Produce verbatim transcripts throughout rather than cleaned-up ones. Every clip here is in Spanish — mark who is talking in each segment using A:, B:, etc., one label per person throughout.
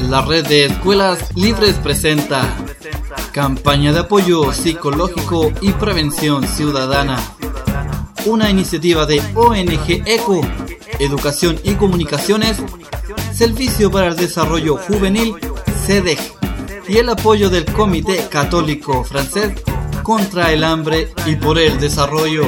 A: La red de escuelas libres presenta campaña de apoyo psicológico y prevención ciudadana. Una iniciativa de O N G ECO, Educación y Comunicaciones, Servicio para el Desarrollo Juvenil, C E D E J, y el apoyo del Comité Católico Francés contra el Hambre y por el Desarrollo.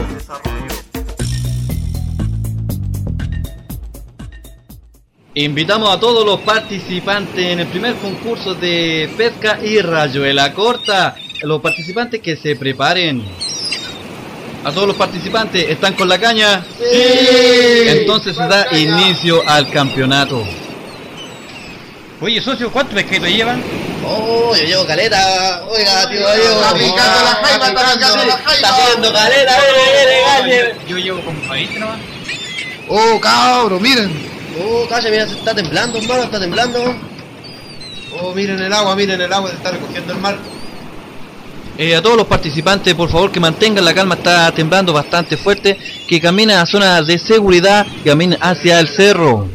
A: Invitamos a todos los participantes en el primer concurso de pesca y rayuela corta. Los participantes que se preparen. A todos los participantes, ¿están con la caña?
B: ¡Sí!
A: Entonces se da inicio al campeonato.
C: Oye, socio, ¿cuántos pesqueros llevan?
B: Oh, yo llevo caleta. Oiga, tío, yo
D: Está picando la jaiba, está picando la jaiba.
B: Está haciendo caleta, viene, viene, viene.
C: Yo llevo como veinte nomás.
D: Oh, cabro, miren.
B: Oh, calla, mira, se está temblando, hermano, está temblando.
D: Oh, miren el agua, miren el agua, se está recogiendo el mar.
A: Eh, a todos los participantes, por favor, que mantengan la calma, está temblando bastante fuerte, que caminen a zonas de seguridad, que caminen hacia el cerro.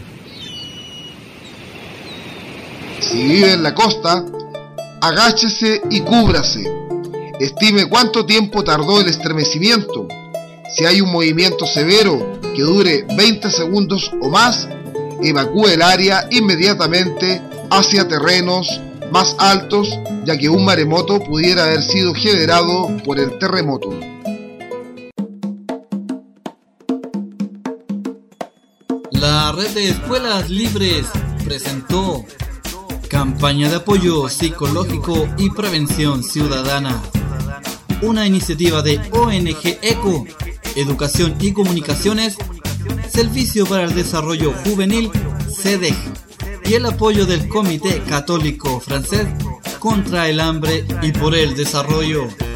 D: Si vive en la costa, agáchese y cúbrase. Estime cuánto tiempo tardó el estremecimiento. Si hay un movimiento severo que dure veinte segundos o más, evacúe el área inmediatamente hacia terrenos más altos, ya que un maremoto pudiera haber sido generado por el terremoto.
A: La red de escuelas libres presentó campaña de apoyo psicológico y prevención ciudadana. Una iniciativa de O N G ECO, Educación y Comunicaciones, Servicio para el Desarrollo Juvenil, C E D E J, y el apoyo del Comité Católico Francés contra el Hambre y por el Desarrollo.